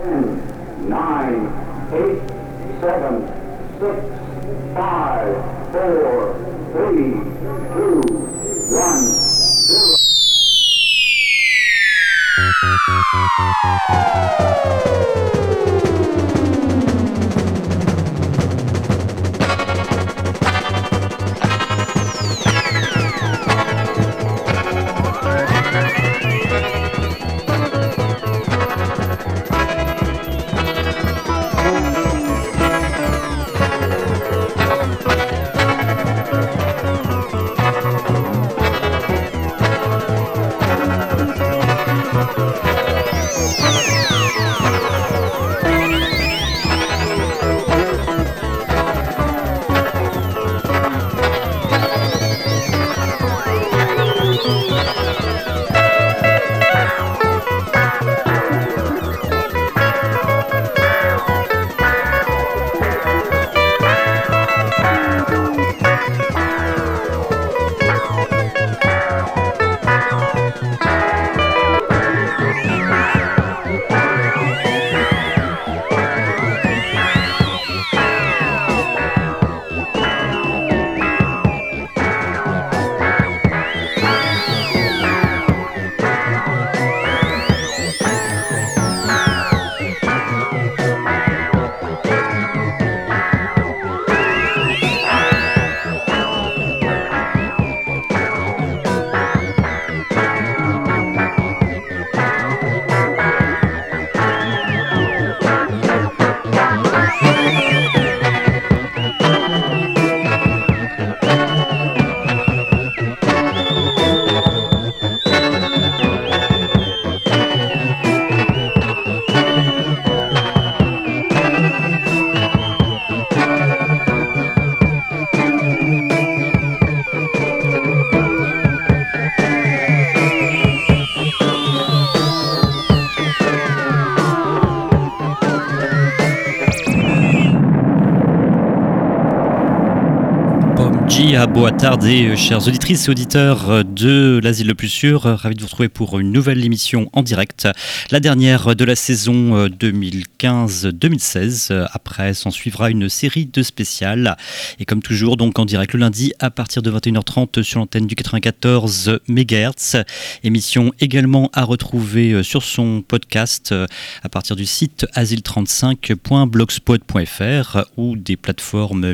9, 8, 7, 6, 5, 4, 3, 2, 1, 0. A beau tarder, chères auditrices et auditeurs de l'Asile le plus sûr, ravi de vous retrouver pour une nouvelle émission en direct, la dernière de la saison 2015-2016. Après, s'en suivra une série de spéciales et comme toujours, donc en direct le lundi à partir de 21h30 sur l'antenne du 94 MHz. Émission également à retrouver sur son podcast à partir du site asile35.blogspot.fr ou des plateformes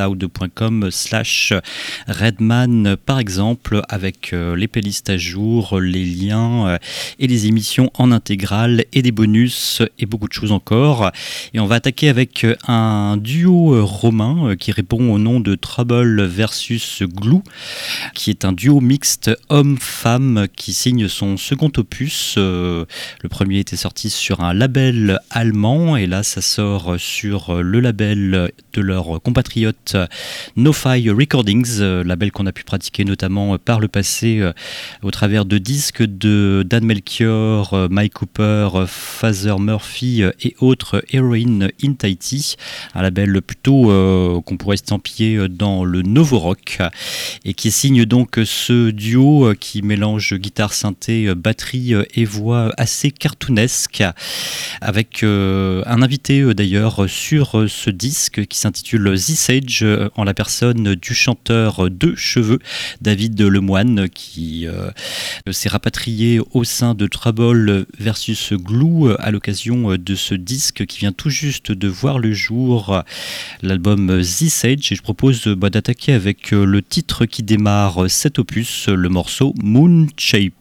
mixcloud.com/Redman par exemple, avec les playlists à jour, les liens et les émissions en intégrale et des bonus et beaucoup de choses encore. Et on va attaquer avec un duo romain qui répond au nom de Trouble versus Glue, qui est un duo mixte homme-femme qui signe son second opus. Le premier était sorti sur un label allemand et là ça sort sur le label de leurs compatriotes No-Fi Recordings, label qu'on a pu pratiquer notamment par le passé au travers de disques de Dan Melchior, Mike Cooper, Father Murphy et autres, Heroin in Tahiti, un label plutôt qu'on pourrait estampiller dans le Novo Rock et qui signe donc ce duo qui mélange guitare, synthé, batterie et voix assez cartoonesque, avec un invité d'ailleurs sur ce disque qui s'intitule This Age, en la personne du chanteur de cheveux David Lemoine, qui s'est rapatrié au sein de Trouble versus Glue à l'occasion de ce disque qui vient tout juste de voir le jour, l'album This Age. Et je propose d'attaquer avec le titre qui démarre cet opus, le morceau Moon Shaped.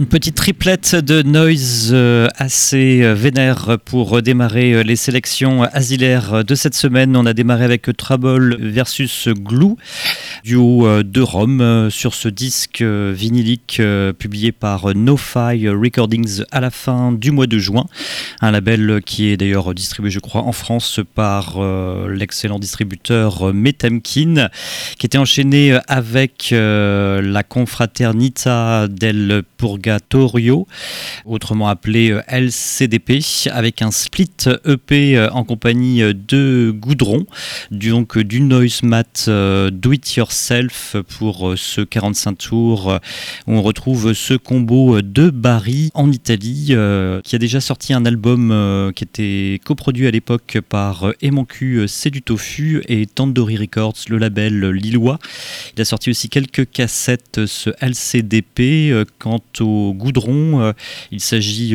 Petite triplette de noise assez vénère pour démarrer les sélections asilaires de cette semaine. On a démarré avec Trouble versus Glue, duo de Rome sur ce disque vinylique publié par No-Fi Recordings à la fin du mois de juin. Un label qui est d'ailleurs distribué, je crois, en France par l'excellent distributeur Metemkin, qui était enchaîné avec la Confraternita del Purgatorio, autrement appelé LCDP, avec un split EP en compagnie de Goudron, donc du noise mat do it yourself pour ce 45 tours où on retrouve ce combo de Bari en Italie qui a déjà sorti un album qui était coproduit à l'époque par Emancu C'est du Tofu et Tandoori Records, le label lillois. Il a sorti aussi quelques cassettes, ce LCDP. Quant au Goudron, il s'agit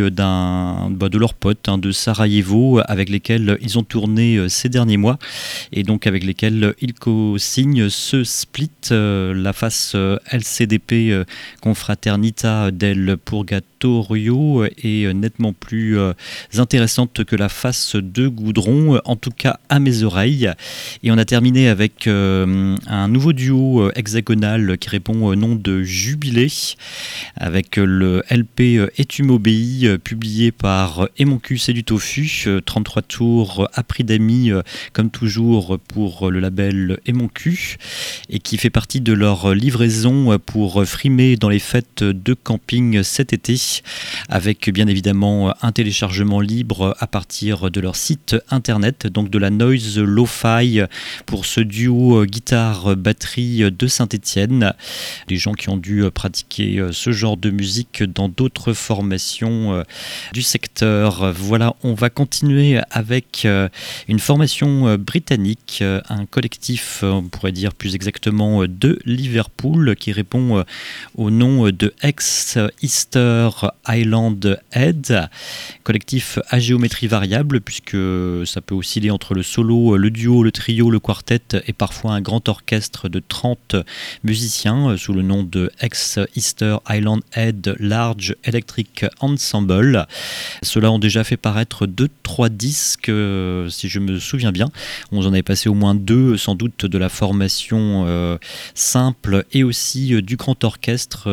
de leurs potes de Sarajevo avec lesquels ils ont tourné ces derniers mois et donc avec lesquels ils co-signent ce split, la face LCDP Confraternita del Purgatorio est nettement plus intéressante que la face de Goudron, en tout cas à mes oreilles. Et on a terminé avec un nouveau duo hexagonal qui répond au nom de Jubilé, avec le LP Et tu m'obéis, publié par Emancu C'est du Tofu, 33 tours à prix d'amis, comme toujours pour le label Emancu, et qui fait partie de leur livraison pour frimer dans les fêtes de camping cet été, avec bien évidemment un téléchargement libre à partir de leur site internet, donc de la noise lo-fi pour ce duo guitare-batterie de Saint-Étienne. Des gens qui ont dû pratiquer ce genre de musique dans d'autres formations du secteur. Voilà, on va continuer avec une formation britannique, un collectif, on pourrait dire plus exactement de Liverpool, qui répond au nom de Ex-Easter Island Head, collectif à géométrie variable puisque ça peut osciller entre le solo, le duo, le trio, le quartet et parfois un grand orchestre de 30 musiciens sous le nom de Ex-Easter Island Head Large Electric Ensemble. Ceux-là ont déjà fait paraître 2-3 disques, si je me souviens bien. On en avait passé au moins 2 sans doute de la formation simple et aussi du grand orchestre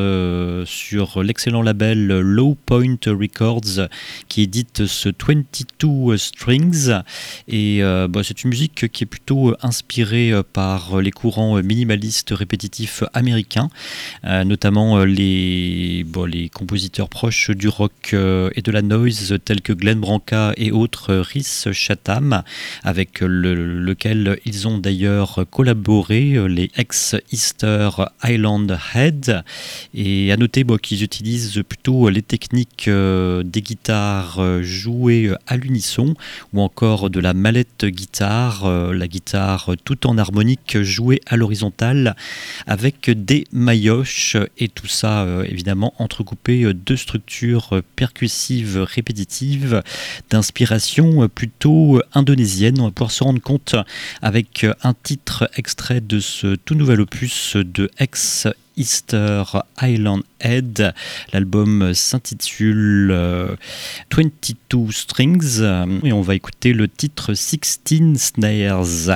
sur l'excellent label Low Point Records qui édite ce 22 Strings. Et c'est une musique qui est plutôt inspirée par les courants minimalistes répétitifs américains, notamment les compositeurs proches du rock et de la noise tels que Glenn Branca et autres, Rhys Chatham, avec lequel ils ont d'ailleurs collaboré, les Ex-Easter Island Head. Et à noter qu'ils utilisent plutôt les techniques des guitares jouées à l'unisson ou encore de la mallette guitare, la guitare tout en harmonique jouée à l'horizontale avec des maillotches, et tout ça évidemment entrecoupé de structures percussives répétitives d'inspiration plutôt indonésienne. On va pouvoir se rendre compte avec un titre extrait de ce tout nouvel opus de Ex-Easter Island Head. L'album s'intitule 22 Strings et on va écouter le titre 16 Snares.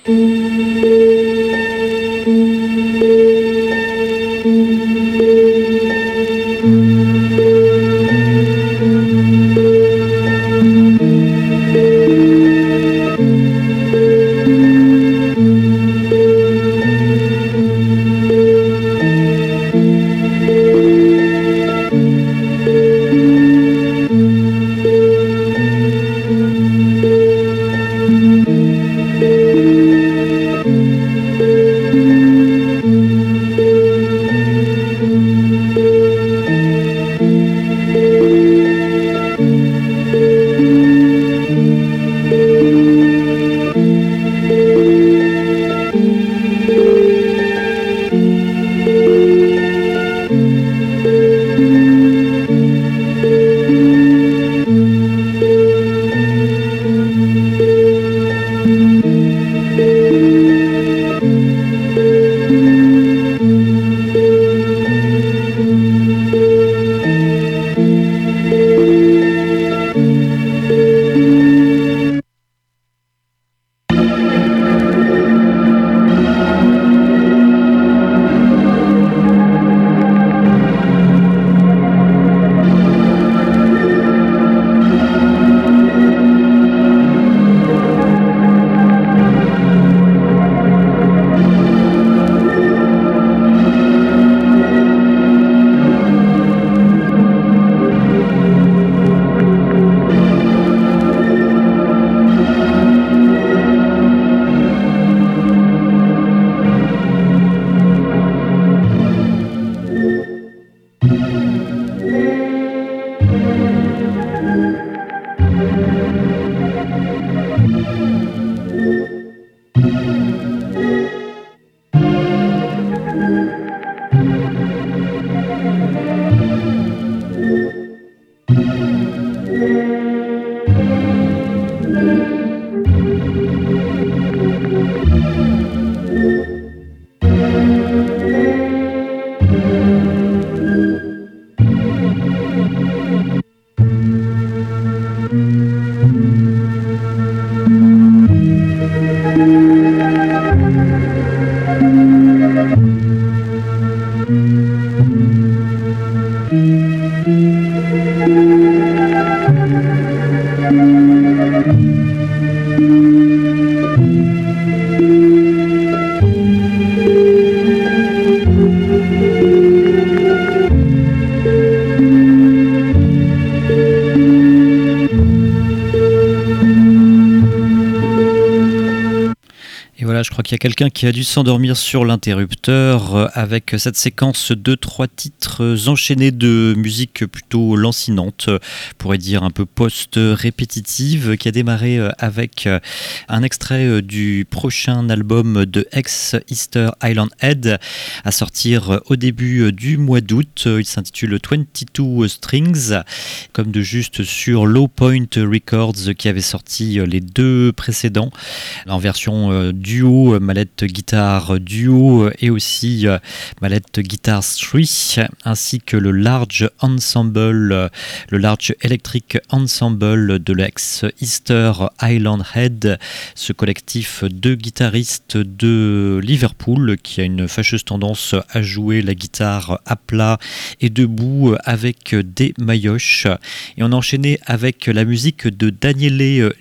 Je crois qu'il y a quelqu'un qui a dû s'endormir sur l'interrupteur avec cette séquence de 3 titres enchaînés de musique plutôt lancinante, on pourrait dire un peu post-répétitive, qui a démarré avec un extrait du prochain album de ex-Easter Island Head à sortir au début du mois d'août. Il s'intitule 22 Strings, comme de juste sur Low Point Records qui avait sorti les 2 précédents en version duo, mallette guitare duo et aussi mallette guitare 3, ainsi que le Large Ensemble, le Large Electric Ensemble de l'ex-Easter Island Head, ce collectif de guitaristes de Liverpool qui a une fâcheuse tendance à jouer la guitare à plat et debout avec des maillotches. Et on a enchaîné avec la musique de Daniele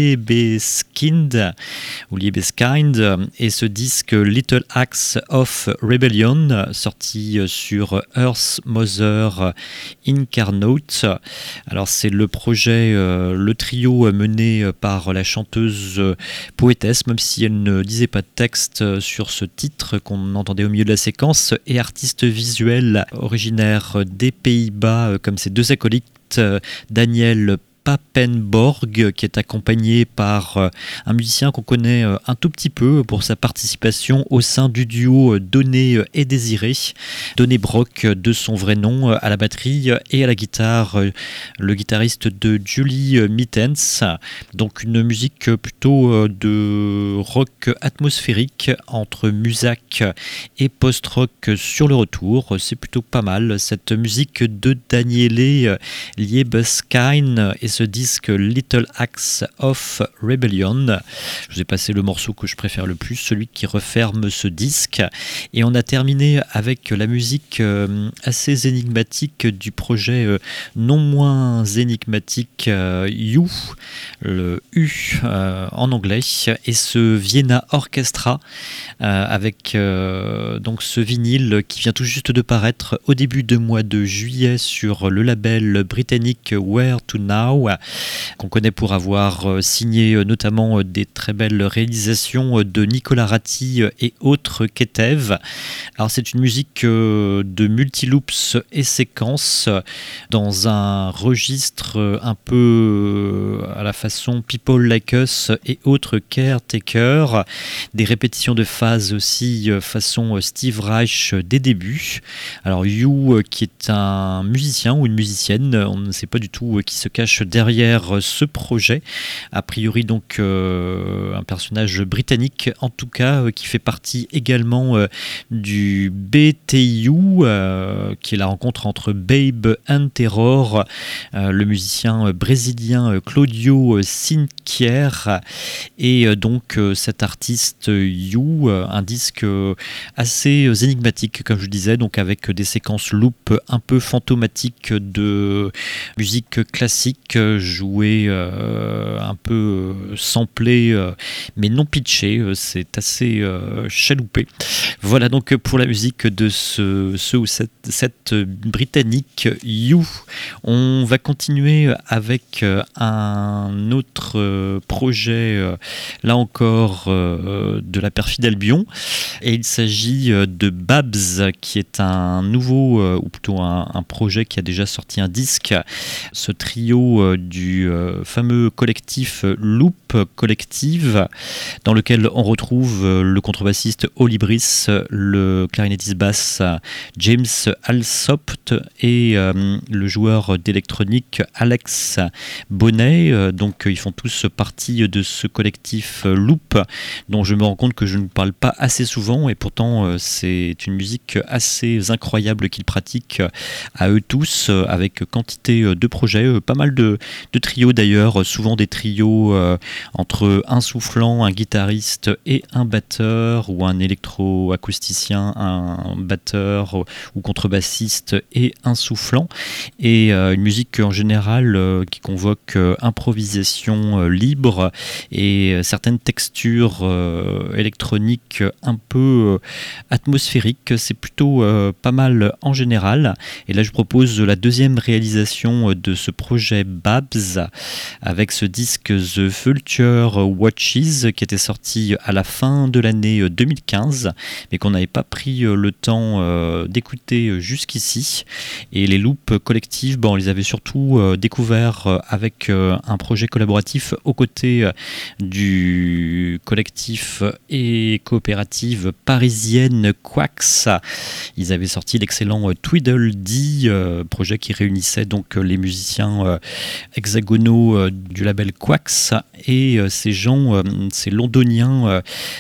Libeskind et ce disque Little Acts of Rebellion, sorti sur Earth Mother Incarnate. Alors c'est le projet, le trio mené par la chanteuse poétesse, même si elle ne disait pas de texte sur ce titre qu'on entendait au milieu de la séquence, et artiste visuel originaire des Pays-Bas, comme ses 2 acolytes, Daniel Papenborg, qui est accompagné par un musicien qu'on connaît un tout petit peu pour sa participation au sein du duo Donné et Désiré, Donné Brock de son vrai nom à la batterie et à la guitare, le guitariste de Julie Mittens. Donc une musique plutôt de rock atmosphérique entre musac et post-rock sur le retour. C'est plutôt pas mal cette musique de Daniele Libeskind, et ce disque Little Acts of Rebellion. Je vous ai passé le morceau que je préfère le plus, celui qui referme ce disque. Et on a terminé avec la musique assez énigmatique du projet non moins énigmatique You, le U en anglais, et ce Vienna Orchestra avec donc ce vinyle qui vient tout juste de paraître au début du mois de juillet sur le label britannique Where to Now, qu'on connaît pour avoir signé notamment des très belles réalisations de Nicolas Ratti et autres Ketev. Alors c'est une musique de multiloops et séquences dans un registre un peu à la façon People Like Us et autres Caretaker, des répétitions de phases aussi façon Steve Reich des débuts. Alors You qui est un musicien ou une musicienne, on ne sait pas du tout qui se cache derrière ce projet, a priori donc un personnage britannique en tout cas qui fait partie également du BTU qui est la rencontre entre Babe and Terror, le musicien brésilien Claudio Sinquier et donc cet artiste You, un disque assez énigmatique comme je disais, donc avec des séquences loop un peu fantomatiques de musique classique jouée un peu samplée mais non pitchée, c'est assez chaloupé. Voilà donc pour la musique de cette britannique You. On va continuer avec un autre projet, là encore de la perfide Albion, et il s'agit de Babs, qui est un nouveau, ou plutôt un projet qui a déjà sorti un disque, ce trio du fameux collectif Loop Collective, dans lequel on retrouve le contrebassiste Olibris, le clarinettiste basse James Alsopt et le joueur d'électronique Alex Bonnet. Donc ils font tous partie de ce collectif Loop, dont je me rends compte que je ne parle pas assez souvent, et pourtant c'est une musique assez incroyable qu'ils pratiquent à eux tous, avec quantité de projets, pas mal de trios d'ailleurs, souvent des trios entre un soufflant, un guitariste et un batteur, ou un électro-acousticien, un batteur ou contrebassiste et un soufflant, et une musique en général qui convoque improvisation libre et certaines textures électroniques un peu atmosphériques. C'est plutôt pas mal en général, et là je propose la deuxième réalisation de ce projet Babs avec ce disque The Vulture Watches qui était sorti à la fin de l'année 2015 mais qu'on n'avait pas pris le temps d'écouter jusqu'ici. Et les Loops collectives, on les avait surtout découverts avec un projet collaboratif aux côtés du collectif et coopérative parisienne Quax. Ils avaient sorti l'excellent Tweedledee, projet qui réunissait donc les musiciens hexagonaux du label Quax et ces londoniens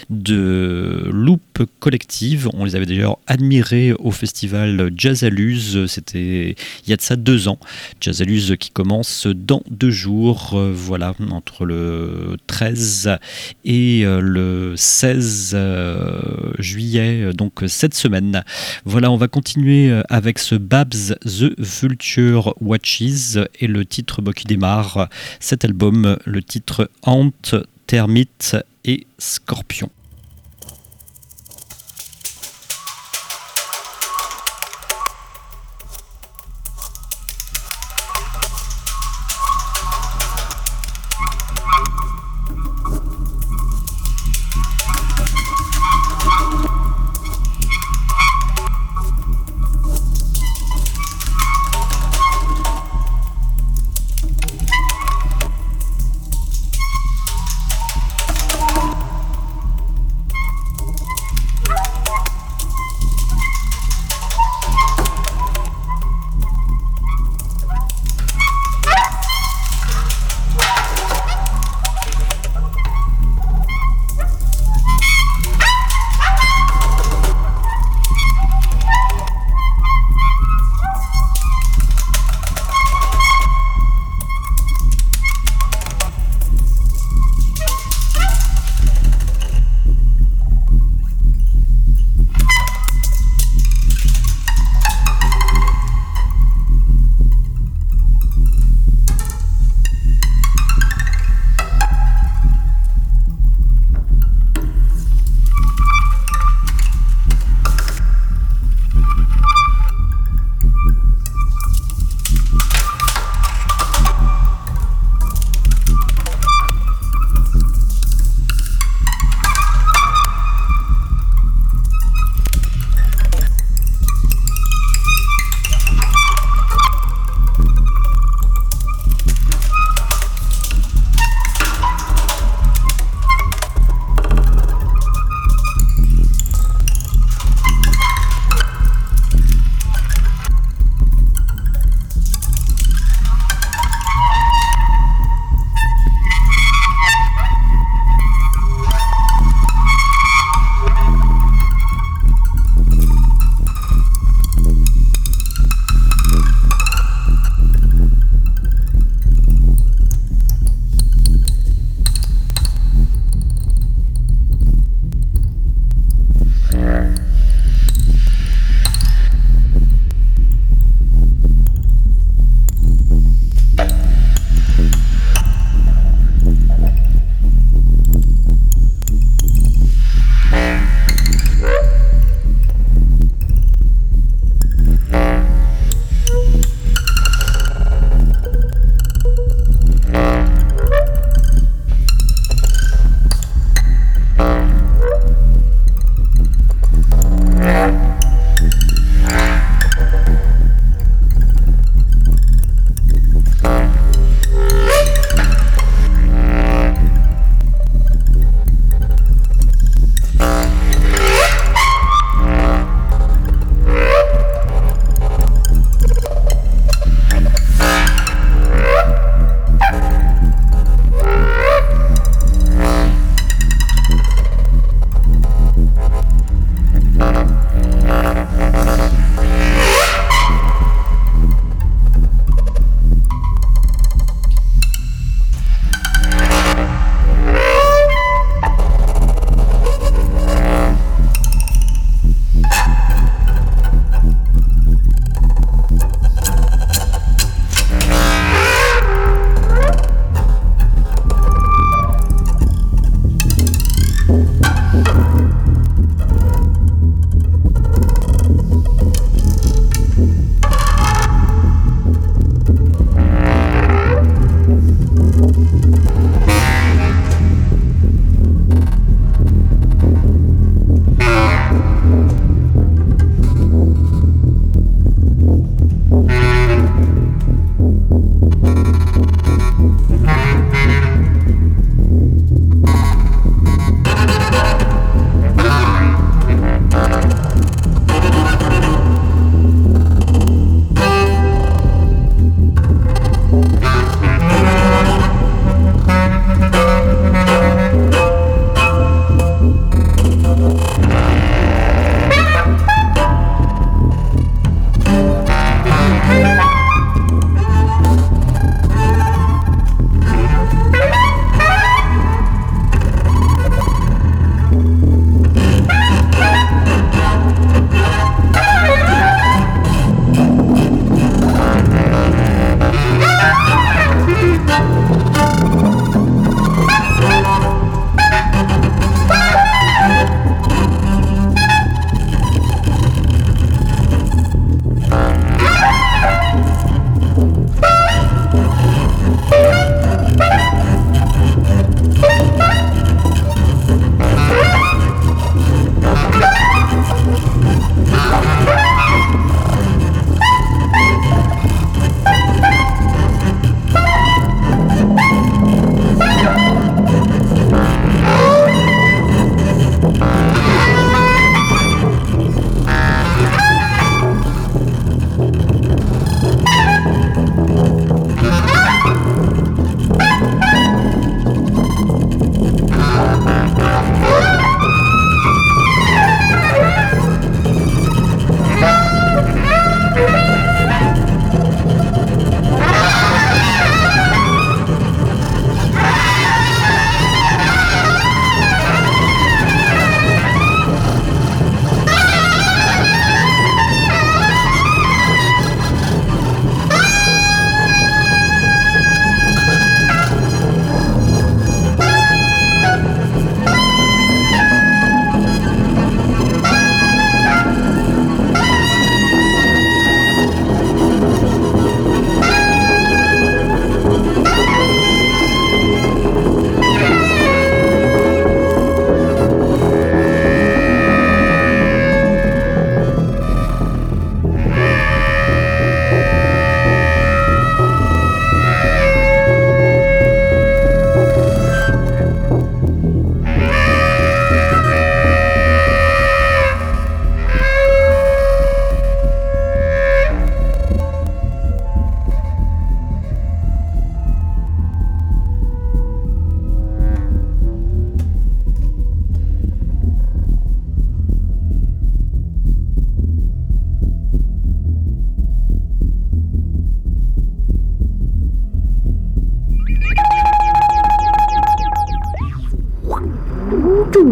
de Loop Collective. On les avait déjà admirés au festival Jazzaluz, c'était il y a de ça 2 ans. Jazzaluz qui commence dans 2 jours, voilà, entre le 13 et le 16 juillet, donc cette semaine. Voilà, on va continuer avec ce Babs The Vulture Watches et le titre qui démarre cet album, le titre Ant, Termite et Scorpion.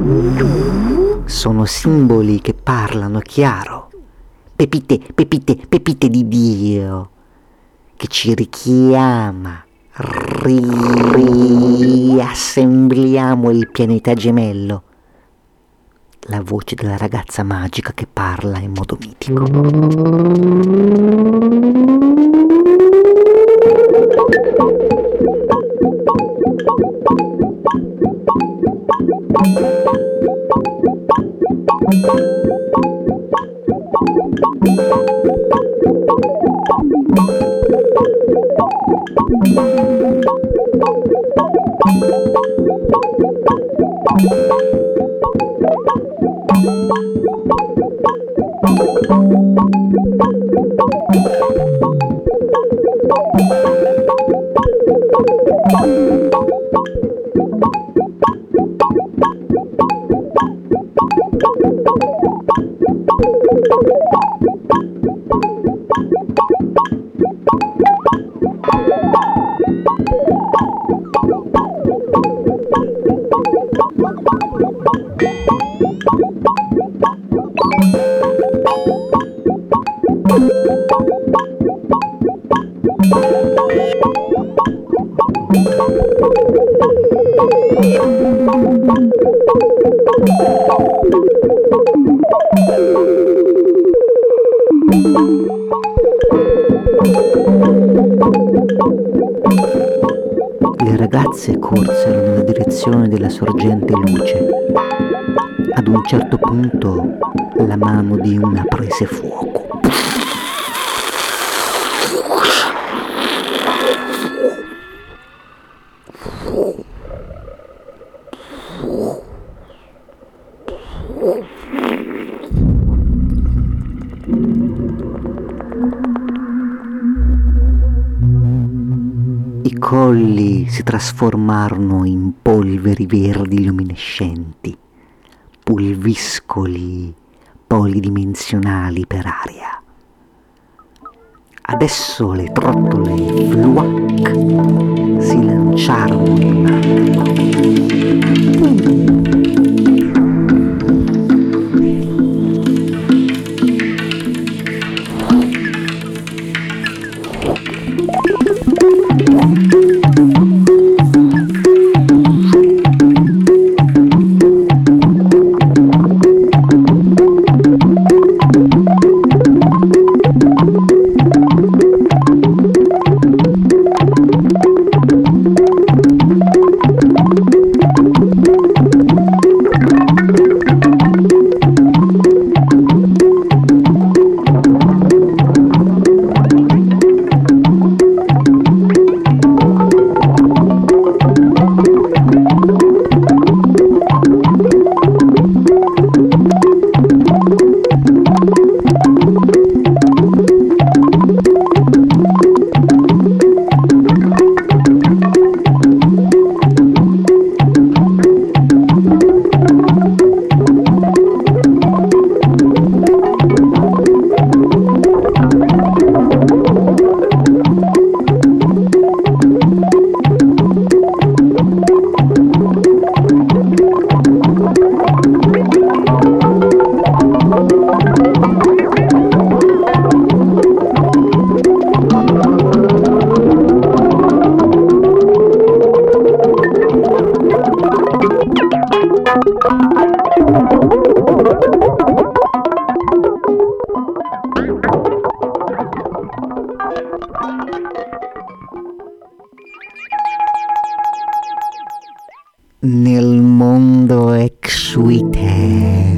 Sono simboli che parlano chiaro. Pepite, pepite, pepite di Dio, che ci richiama. Riassembliamo il pianeta gemello. La voce della ragazza magica che parla in modo mitico. Le ragazze corsero nella direzione della sorgente luce. Ad un certo punto la mano di una prese fuoco. I colli si trasformarono in polveri verdi luminescenti, pulviscoli polidimensionali per aria. Adesso le trottole fluac si lanciarono in mare. Nel mondo Exuiter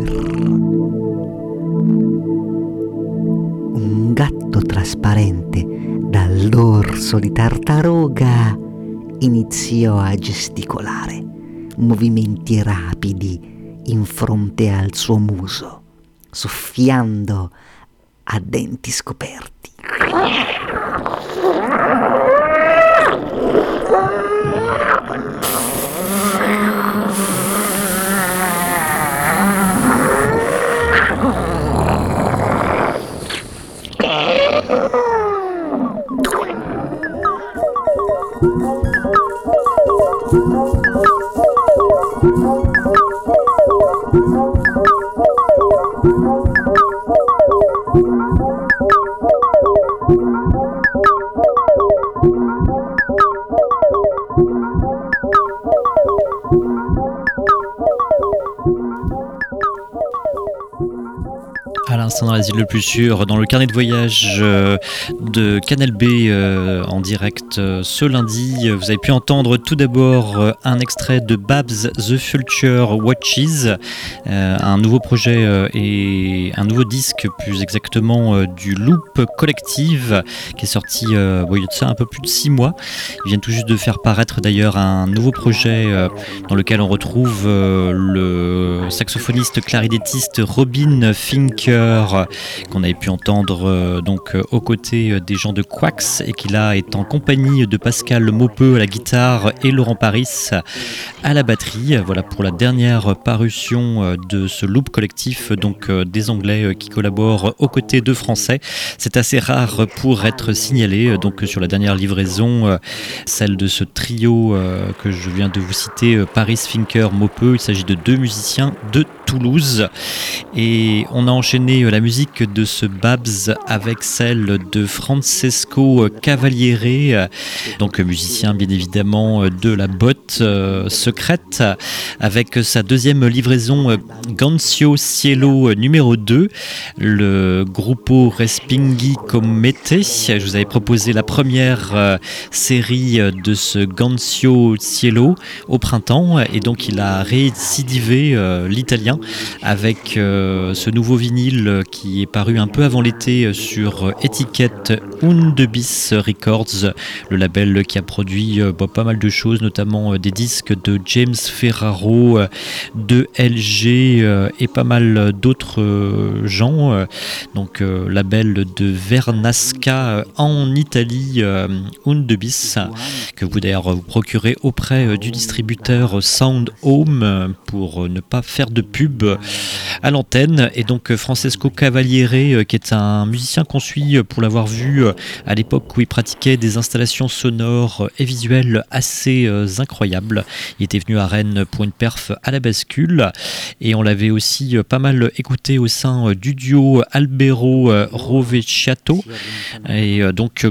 un gatto trasparente dal dorso di tartaruga iniziò a gesticolare, movimenti rapidi in fronte al suo muso, soffiando a denti scoperti. l'instant dans l'asile le plus sûr, dans le carnet de voyage de Canal B en direct ce lundi. Vous avez pu entendre tout d'abord un extrait de Babs The Future Watches, un nouveau projet et un nouveau disque plus exactement du Loop Collective qui est sorti il y a de ça un peu plus de 6 mois. Ils viennent tout juste de faire paraître d'ailleurs un nouveau projet dans lequel on retrouve le saxophoniste clarinettiste Robin Fincker qu'on avait pu entendre donc aux côtés des gens de Quax et qui là est en compagnie de Pascal Maupeux à la guitare et Laurent Paris à la batterie. Voilà pour la dernière parution de ce Loop collectif, donc des Anglais qui collaborent aux côtés de Français. C'est assez rare pour être signalé, donc sur la dernière livraison, celle de ce trio que je viens de vous citer, Paris, Fincker, Maupeux. Il s'agit de 2 musiciens de Toulouse et on a enchaîné la musique de ce Babs avec celle de Francesco Cavaliere, donc musicien bien évidemment de la botte secrète, avec sa deuxième livraison Gancio Cielo numéro 2, le Gruppo Respinghi Comete. Je vous avais proposé la première série de ce Gancio Cielo au printemps et donc il a récidivé l'italien avec ce nouveau vinyle qui est paru un peu avant l'été sur étiquette Undebis Records, le label qui a produit pas mal de choses, notamment des disques de James Ferraro, de LG et pas mal d'autres gens. Donc label de Vernasca en Italie, Undebis, que vous d'ailleurs vous procurez auprès du distributeur Sound Home pour ne pas faire de pub à l'antenne. Et donc Francesco Cavaliere qui est un musicien qu'on suit pour l'avoir vu à l'époque où il pratiquait des installations sonores et visuelles assez incroyables. Il était venu à Rennes pour une perf à la bascule et on l'avait aussi pas mal écouté au sein du duo Albero Rovesciato et donc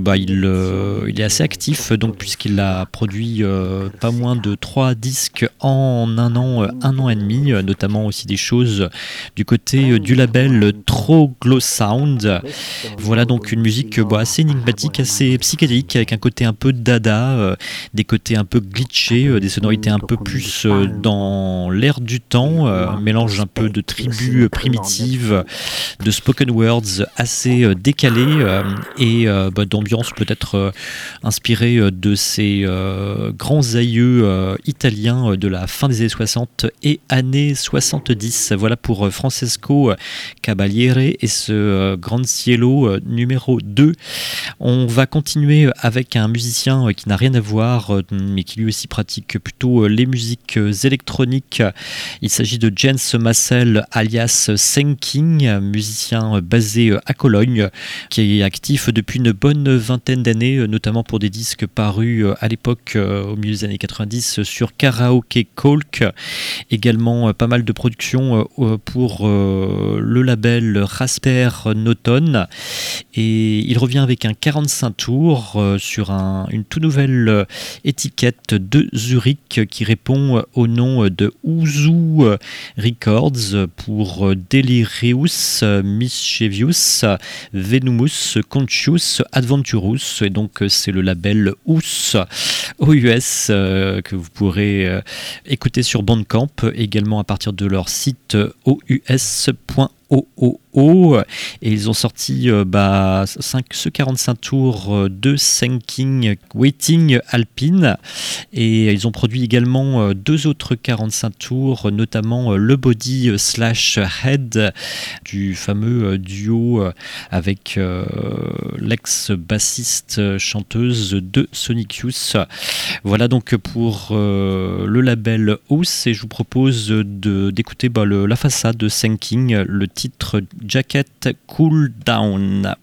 il est assez actif donc puisqu'il a produit pas moins de 3 disques en un an et demi, notamment aussi des choses du côté du label Troglo Sound. Voilà donc une musique assez énigmatique, assez psychédélique, avec un côté un peu dada, des côtés un peu glitchés, des sonorités un peu plus dans l'air du temps, mélange un peu de tribus primitives, de spoken words assez décalés et d'ambiance peut-être inspirée de ces grands aïeux italiens de la fin des années 60 et années 70. Voilà pour Francesco Cavaliere et ce Grand Cielo numéro 2. On va continuer avec un musicien qui n'a rien à voir mais qui lui aussi pratique plutôt les musiques électroniques. Il s'agit de Jens Massel alias Senking, musicien basé à Cologne qui est actif depuis une bonne vingtaine d'années, notamment pour des disques parus à l'époque au milieu des années 90 sur Karaoke Colk, également pas mal de productions pour le label Rasper Noton et il revient avec un 45 tours sur une toute nouvelle étiquette de Zurich qui répond au nom de Uzu Records pour Delirious Mischievous Venomous Conscious Adventurous, et donc c'est le label OUS OUS que vous pourrez écouter sur Bandcamp, également à partir de leur site ous.oo. Et ils ont sorti ce 45 tours de Senking Waiting Alpine et ils ont produit également 2 autres 45 tours, notamment le Body / Head du fameux duo avec l'ex-bassiste chanteuse de Sonic Youth. Voilà donc pour le label House et je vous propose d'écouter la façade de Senking, le titre Jacket Cool Down.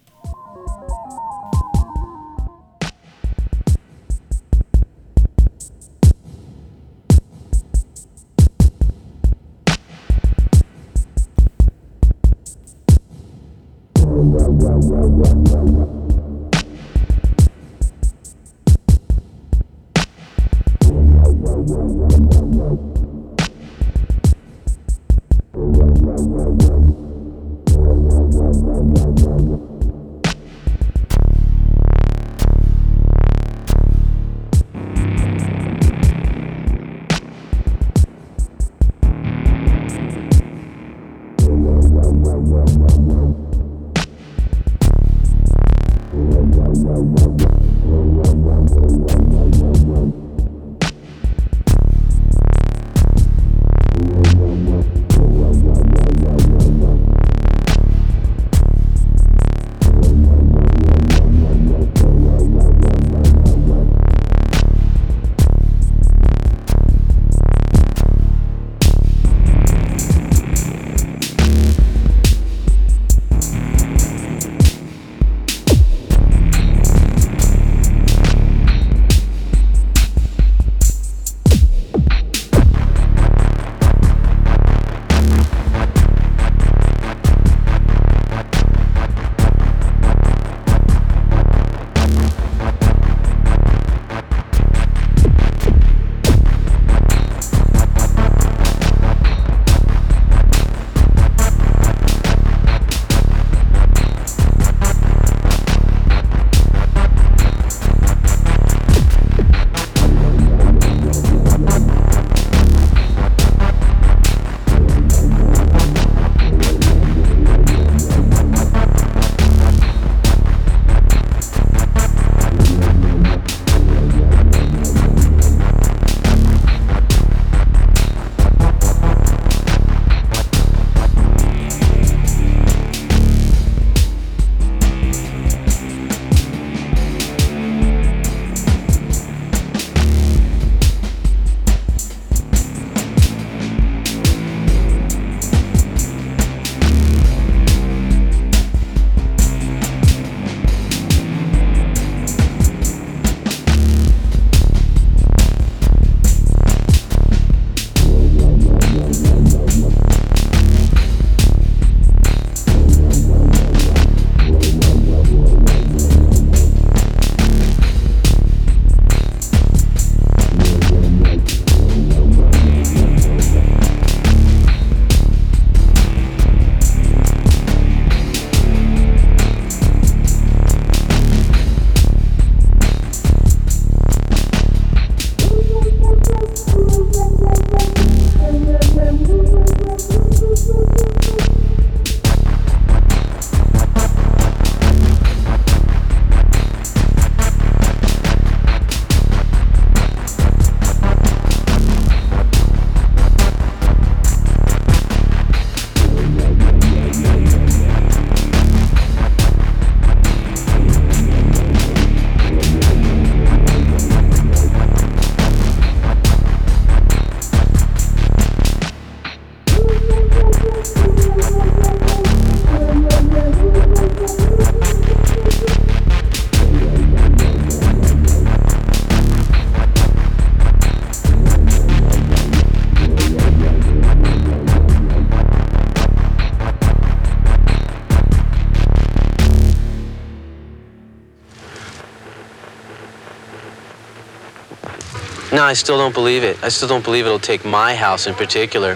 No, I still don't believe it. I still don't believe it'll take my house in particular.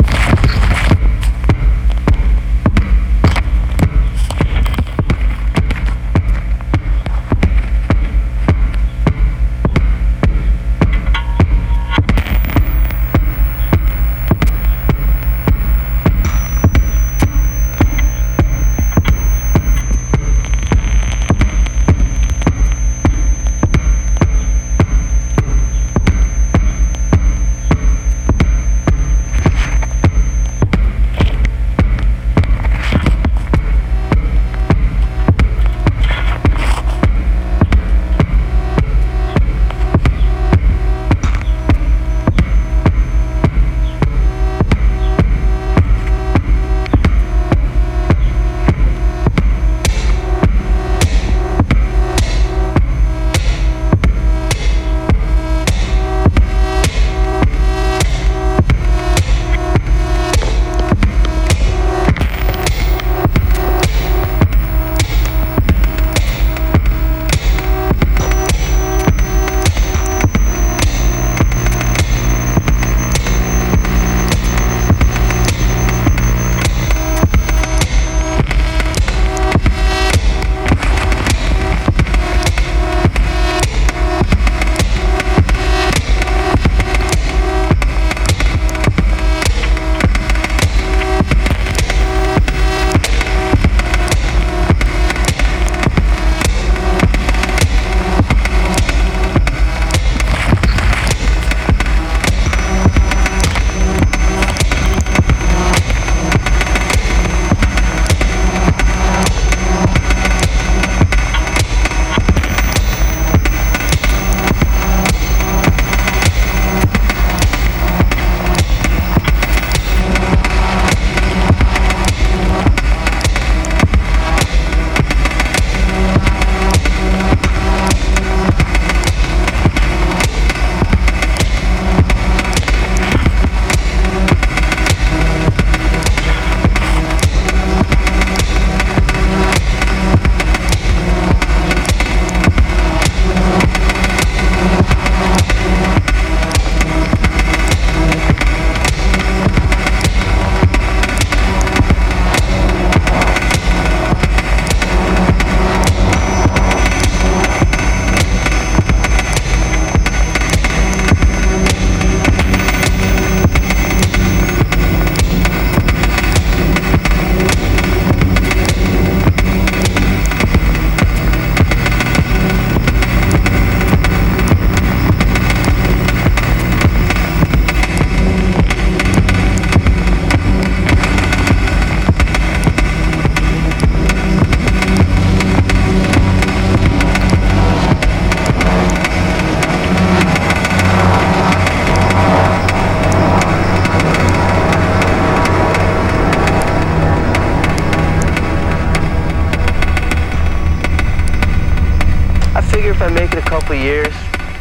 If I make it a couple years,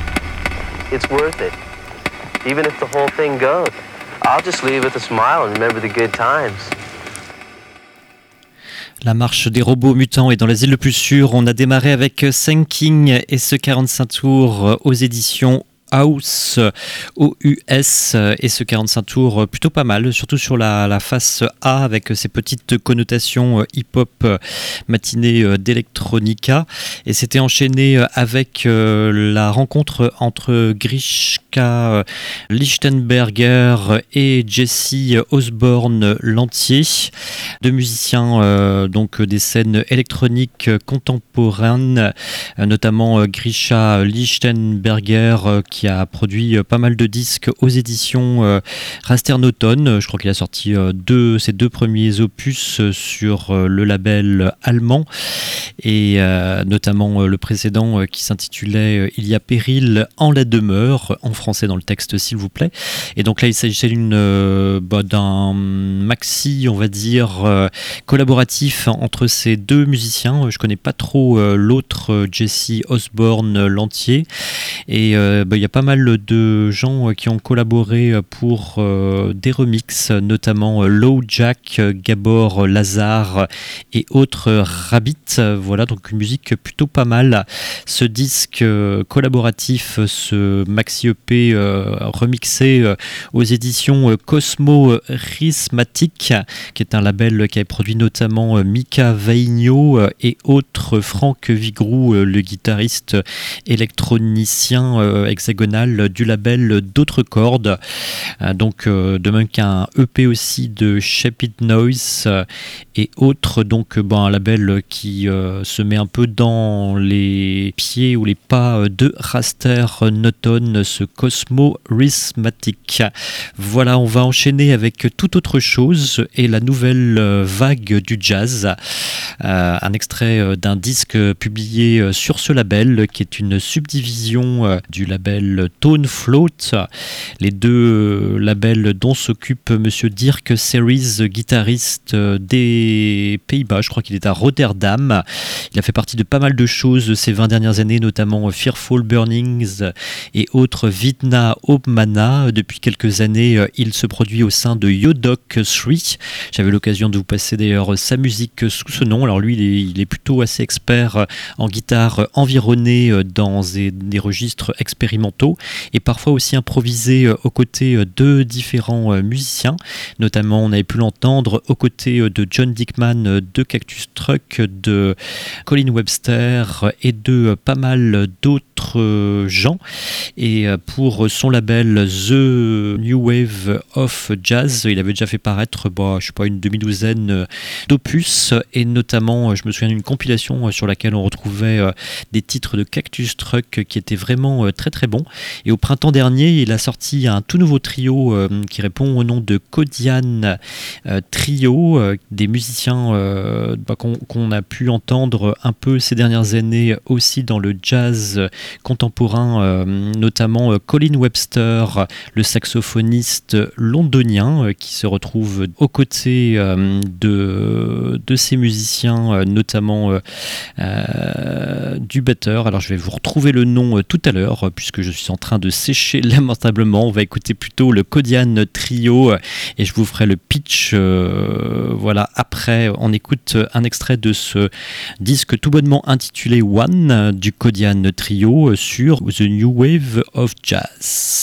it's worth it. Even if the whole thing goes, I'll just leave with a smile and remember the good times. La marche des robots mutants est dans l'asile le plus sûr. On a démarré avec Thinking et ce 45 tours aux éditions House, OUS, et ce 45 tours plutôt pas mal, surtout sur la face A avec ses petites connotations hip-hop matinée d'Electronica. Et c'était enchaîné avec la rencontre entre Grishka Lichtenberger et Jesse Osborne Lantier, deux musiciens donc des scènes électroniques contemporaines, notamment Grisha Lichtenberger qui a produit pas mal de disques aux éditions Rasternoton. Je crois qu'il a sorti ses deux premiers opus sur le label allemand, et notamment le précédent qui s'intitulait Il y a péril en la demeure, en français dans le texte s'il vous plaît. Et donc là il s'agissait d'un maxi, on va dire, collaboratif entre ces deux musiciens. Je connais pas trop l'autre, Jesse Osborne Lantier, et il y a a pas mal de gens qui ont collaboré pour des remixes, notamment Low Jack, Gabor Lazar et autres Rabbit. Voilà, donc une musique plutôt pas mal. Ce disque collaboratif, ce maxi EP remixé aux éditions Cosmo Rhythmatic, qui est un label qui avait produit notamment Mika Vainio et autres, Franck Vigrou, le guitariste électronicien hexagonal du label D'autres Cordes. Donc de même qu'un EP aussi de Shape It Noise et autres, donc un label qui se met un peu dans les pieds ou les pas de Raster Noton, ce Cosmo Rhythmatic. Voilà, on va enchaîner avec toute autre chose et la nouvelle vague du jazz. Un extrait d'un disque publié sur ce label qui est une subdivision du label Tone Float. Les deux labels dont s'occupe monsieur Dirk Series, guitariste des Pays-Bas. Je crois qu'il est à Rotterdam. Il a fait partie de pas mal de choses ces 20 dernières années, notamment Fearful Burnings et autres Vidna Obmana. Depuis quelques années, il se produit au sein de Yodok 3. J'avais l'occasion de vous passer d'ailleurs sa musique sous ce nom. Alors lui, il est plutôt assez expert en guitare environnée dans des registres expérimentaux et parfois aussi improvisé aux côtés de différents musiciens. Notamment, on avait pu l'entendre aux côtés de John Dickman de Cactus Truck, de Colin Webster et de pas mal d'autres gens. Et pour son label The New Wave of Jazz, il avait déjà fait paraître une demi-douzaine d'opus, et notamment je me souviens d'une compilation sur laquelle on retrouvait des titres de Cactus Truck qui étaient vraiment très très bons. Et au printemps dernier, il a sorti un tout nouveau trio qui répond au nom de Kodian Trio, des musiciens qu'on a pu entendre un peu ces dernières années aussi dans le jazz contemporain, notamment Colin Webster, le saxophoniste londonien, qui se retrouve aux côtés de ces musiciens, notamment du batteur. Alors je vais vous retrouver le nom tout à l'heure, puisque je suis en train de sécher lamentablement. On va écouter plutôt le Kodian Trio et je vous ferai le pitch après. On écoute un extrait de ce disque tout bonnement intitulé One du Kodian Trio sur The New Wave of Jazz.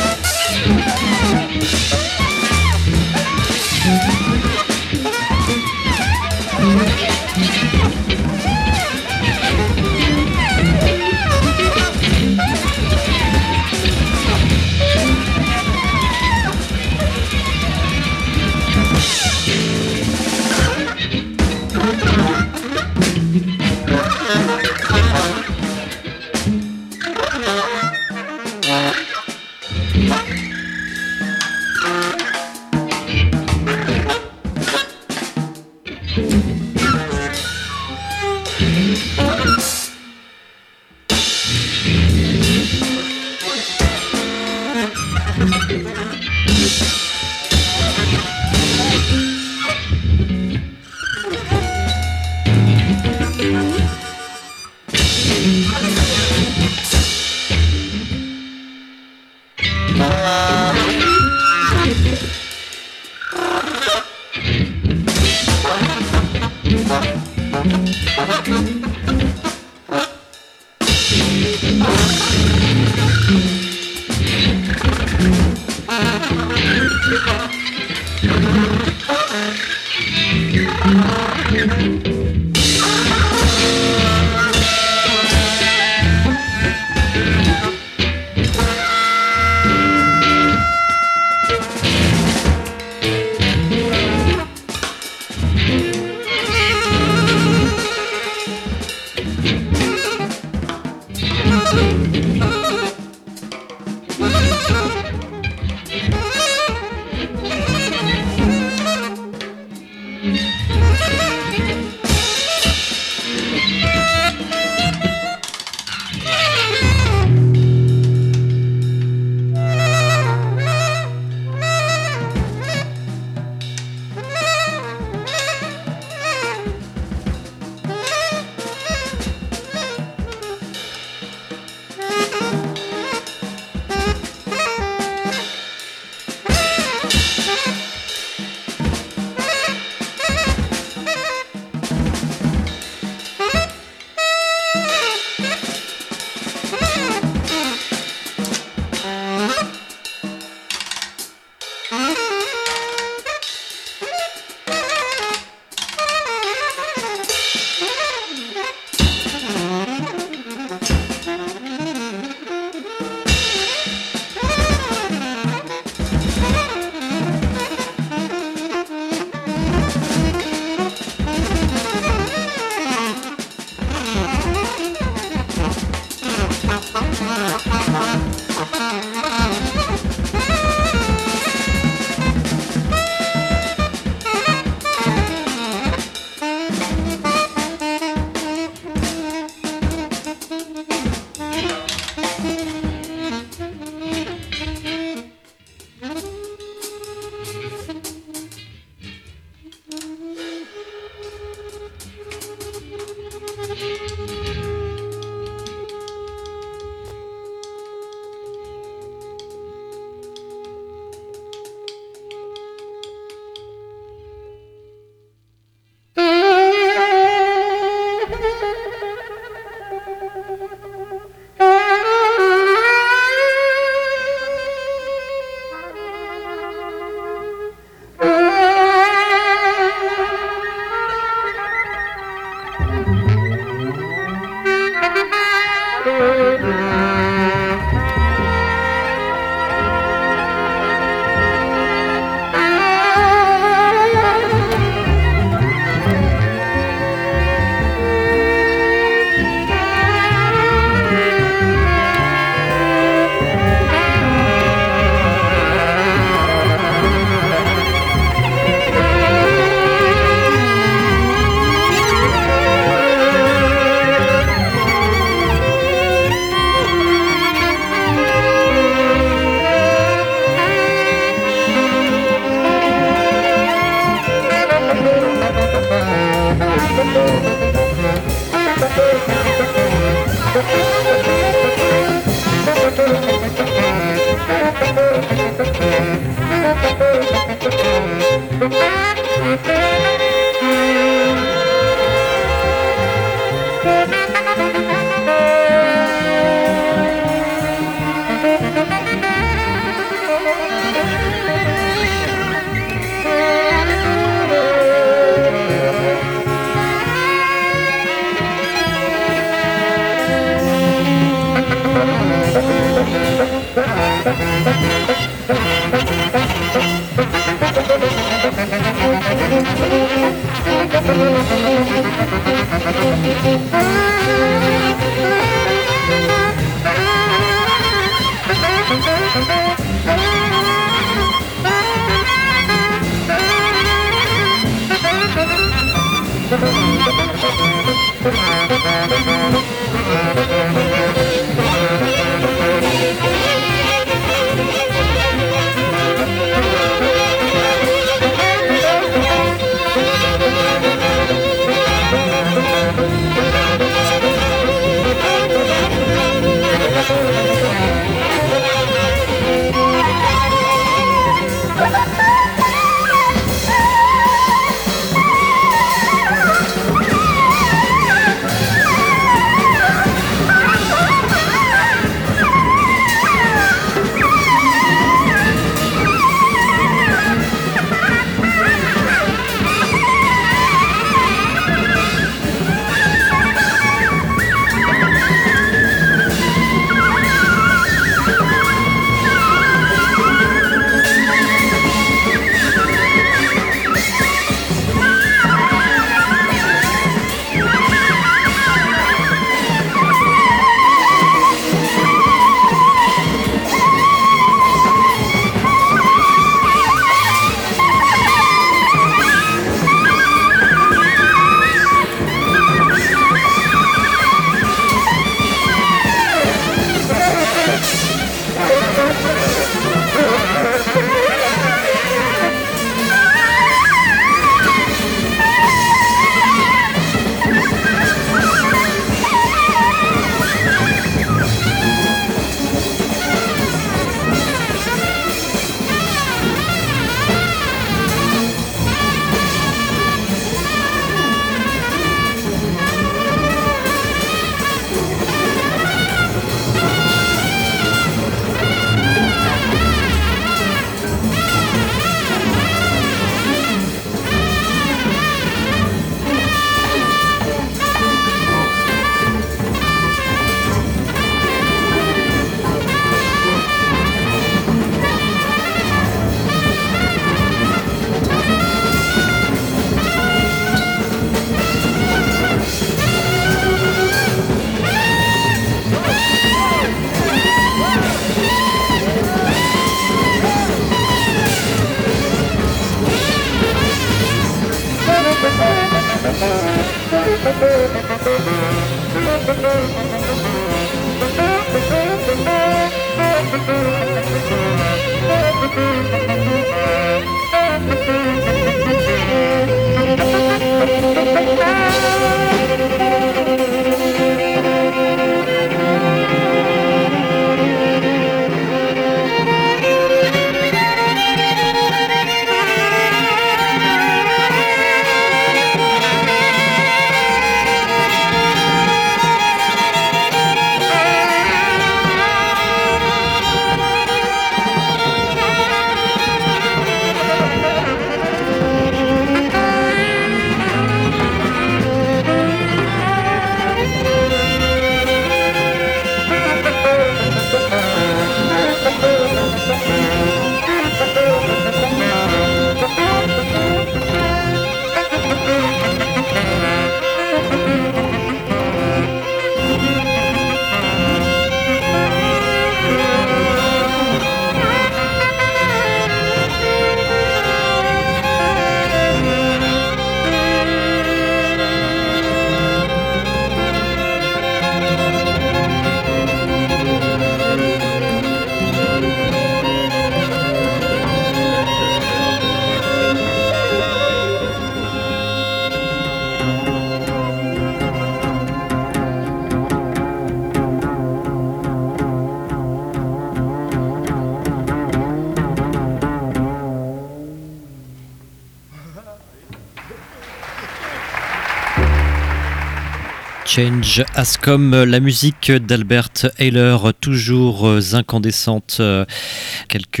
Change as Come, la musique d'Albert Ayler, toujours incandescente, quelques,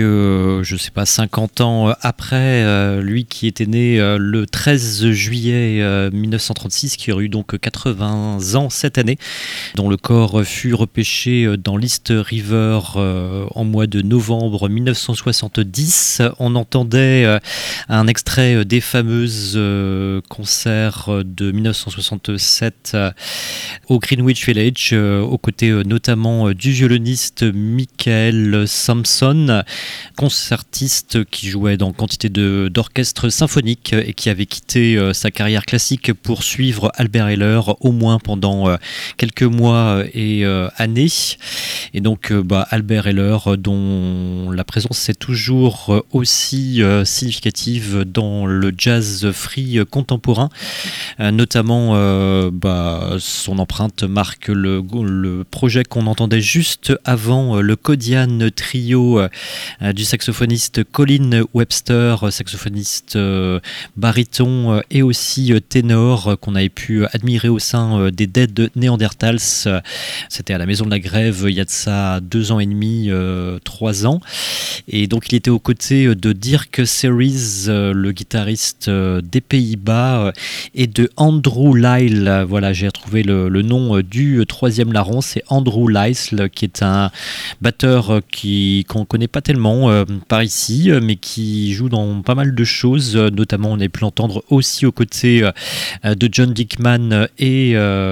50 ans après, lui qui était né le 13 juillet 1936, qui aurait eu donc 80 ans cette année, dont le corps fut repêché dans l'East River en mois de novembre 1970. On entendait un extrait des fameuses concerts de 1967 au Greenwich Village, aux côtés notamment du violoniste Michael Sampson, concertiste qui jouait dans quantité d'orchestres symphoniques et qui avait quitté sa carrière classique pour suivre Albert Ayler au moins pendant quelques mois et années. Et donc Albert Ayler, dont la présence est toujours aussi significative dans le jazz free contemporain, notamment son empreinte marque le projet qu'on entendait juste avant, le Kodian Trio du saxophoniste Colin Webster, saxophoniste baryton et aussi ténor, qu'on avait pu admirer au sein des Dead Neanderthals. C'était à la Maison de la Grève il y a de ça 2 ans et demi, 3 ans. Et donc il était aux côtés de Dirk Series, le guitariste des Pays-Bas, et de Andrew Lyle. Voilà, j'ai retrouvé le nom du troisième larron, c'est Andrew Lyle, qui est un batteur qu'on ne connaît pas tellement par ici, mais qui joue dans pas mal de choses. Notamment, on a pu l'entendre aussi aux côtés de John Dickman et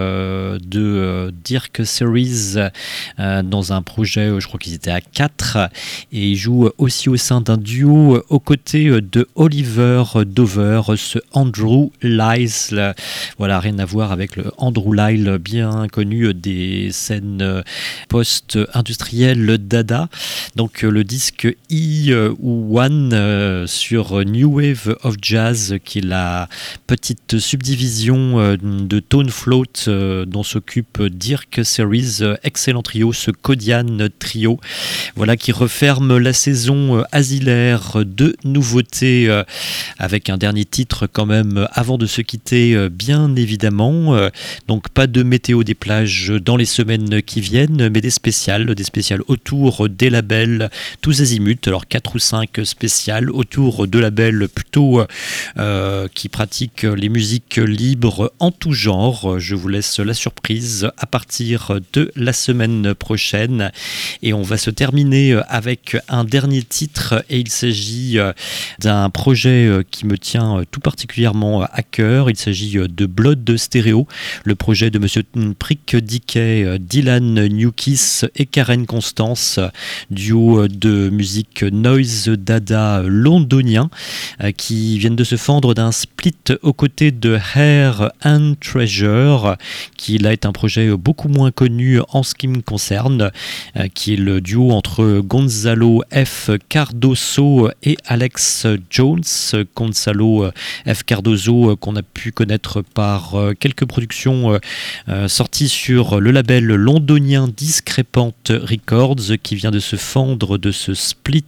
de Dirk Series dans un projet, je crois qu'ils étaient à 4, et il joue aussi au sein d'un duo aux côtés de Oliver Dover, ce Andrew Lyle. Voilà, rien à voir avec le Andrew Lyle bien connu des scènes post-industrielles dada. Donc le disque E ou One sur New Wave of Jazz, qui est la petite subdivision de Tone Float dont s'occupe Dirk Series, excellent trio, ce Kodian Trio, voilà, qui referme la saison asilaire de nouveautés avec un dernier titre quand même avant de se quitter, bien évidemment. Donc pas de météo des plages dans les semaines qui viennent, mais des spéciales autour des labels tous azimuts. Alors 4 ou 5 spéciales autour de labels plutôt qui pratiquent les musiques libres en tout genre. Je vous laisse la surprise à partir de la semaine prochaine, et on va se terminer avec un dernier titre, et il s'agit d'un projet qui me tient tout particulièrement à cœur. Il s'agit de Blood Stereo, le projet de monsieur Prick Dickey, Dylan Newkiss et Karen Constance, duo de musique noise dada londonien, qui viennent de se fendre d'un split aux côtés de Hair and Treasure, qui là est un projet beaucoup moins connu en ce qui me concerne, qui est le duo entre Gonzalo F. Cardoso et Alex Jones. Gonzalo F. Cardoso, qu'on a pu connaître par quelques productions sorties sur le label londonien Discrepant Records, qui vient de se fendre de ce split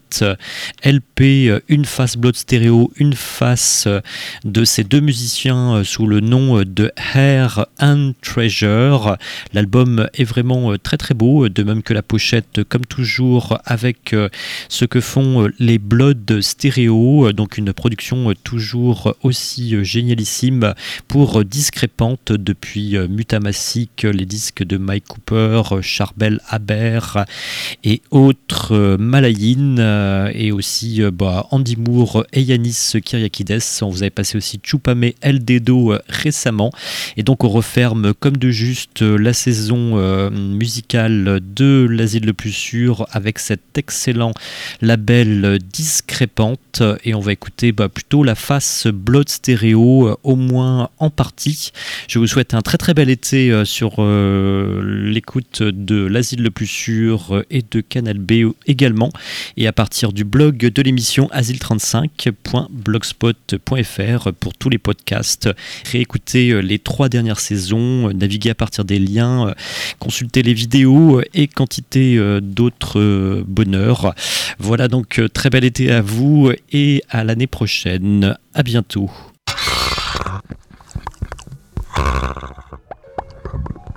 LP, une face Blood Stereo, une face de ces deux musiciens sous le nom de Hair and Treasure. L'album est vraiment très très beau, de même que la pochette, comme toujours avec ce que font les Blood Stereo, donc une production toujours aussi génialissime pour Discrépante depuis Mutamassic, les disques de Mike Cooper, Charbel Haber et autres Malayin, et aussi Andy Moore et Yanis Kyriakides. On vous avait passé aussi Chupame El Dedo récemment, et donc on referme comme de juste la saison musicale de l'Asile le plus sûr avec cet excellent label Discrépante, et on va écouter plutôt la face Blood Stereo, au moins en partie. Je vous souhaite un très très bel été sur l'écoute de l'Asile le plus sûr et de Canal B également, et à partir du blog de l'émission asile35.blogspot.fr pour tous les podcasts. Réécoutez les 3 dernières saisons, naviguez à partir des liens, consultez les vidéos et quantité d'autres bonheurs. Voilà, donc très bel été à vous et à l'année prochaine. À bientôt.